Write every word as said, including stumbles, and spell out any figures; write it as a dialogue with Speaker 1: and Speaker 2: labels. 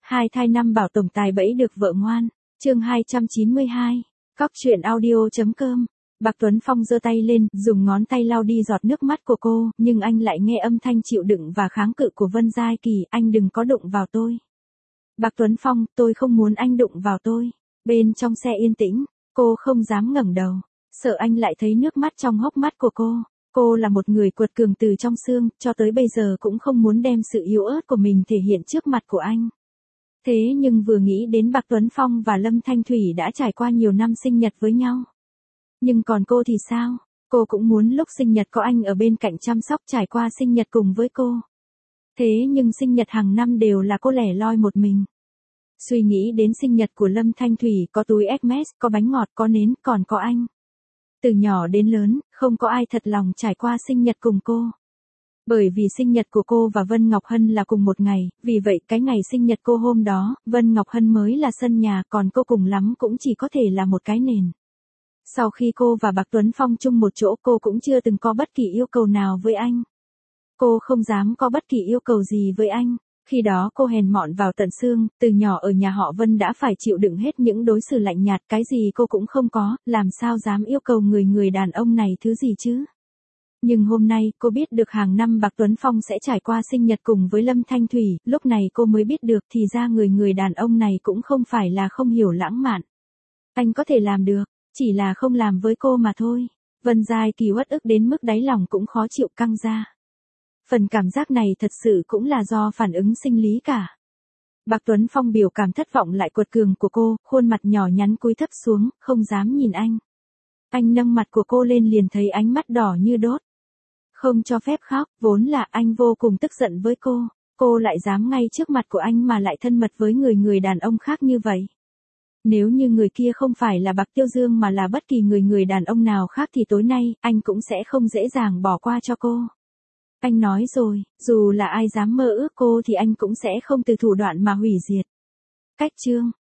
Speaker 1: Hai thai năm bảo tổng tài bẫy được vợ ngoan. Chương hai trăm chín mươi hai. Cóc truyện audio chấm com. Bạc Tuấn Phong giơ tay lên, dùng ngón tay lau đi giọt nước mắt của cô, nhưng anh lại nghe âm thanh chịu đựng và kháng cự của Vân Giai Kỳ, anh đừng có đụng vào tôi. Bạc Tuấn Phong, tôi không muốn anh đụng vào tôi. Bên trong xe yên tĩnh, cô không dám ngẩng đầu, sợ anh lại thấy nước mắt trong hốc mắt của cô. Cô là một người quật cường từ trong xương, cho tới bây giờ cũng không muốn đem sự yếu ớt của mình thể hiện trước mặt của anh. Thế nhưng vừa nghĩ đến Bạc Tuấn Phong và Lâm Thanh Thủy đã trải qua nhiều năm sinh nhật với nhau. Nhưng còn cô thì sao? Cô cũng muốn lúc sinh nhật có anh ở bên cạnh chăm sóc trải qua sinh nhật cùng với cô. Thế nhưng sinh nhật hàng năm đều là cô lẻ loi một mình. Suy nghĩ đến sinh nhật của Lâm Thanh Thủy có túi Hermes, có bánh ngọt, có nến, còn có anh. Từ nhỏ đến lớn, không có ai thật lòng trải qua sinh nhật cùng cô. Bởi vì sinh nhật của cô và Vân Ngọc Hân là cùng một ngày, vì vậy cái ngày sinh nhật cô hôm đó, Vân Ngọc Hân mới là sân nhà, còn cô cùng lắm cũng chỉ có thể là một cái nền. Sau khi cô và Bạc Tuấn Phong chung một chỗ, cô cũng chưa từng có bất kỳ yêu cầu nào với anh. Cô không dám có bất kỳ yêu cầu gì với anh. Khi đó cô hèn mọn vào tận xương, từ nhỏ ở nhà họ Vân đã phải chịu đựng hết những đối xử lạnh nhạt, cái gì cô cũng không có, làm sao dám yêu cầu người người đàn ông này thứ gì chứ. Nhưng hôm nay, cô biết được hàng năm Bạc Tuấn Phong sẽ trải qua sinh nhật cùng với Lâm Thanh Thủy, lúc này cô mới biết được thì ra người người đàn ông này cũng không phải là không hiểu lãng mạn. Anh có thể làm được, chỉ là không làm với cô mà thôi. Vân Giai Kỳ uất ức đến mức đáy lòng cũng khó chịu căng ra. Phần cảm giác này thật sự cũng là do phản ứng sinh lý cả. Bạc Tuấn Phong biểu cảm thất vọng lại quật cường của cô, khuôn mặt nhỏ nhắn cúi thấp xuống, không dám nhìn anh. Anh nâng mặt của cô lên liền thấy ánh mắt đỏ như đốt. Không cho phép khóc, vốn là anh vô cùng tức giận với cô. Cô lại dám ngay trước mặt của anh mà lại thân mật với người người đàn ông khác như vậy. Nếu như người kia không phải là Bạc Tiêu Dương mà là bất kỳ người người đàn ông nào khác thì tối nay, anh cũng sẽ không dễ dàng bỏ qua cho cô. Anh nói rồi, dù là ai dám mơ ước cô thì anh cũng sẽ không từ thủ đoạn mà hủy diệt. Cách chương.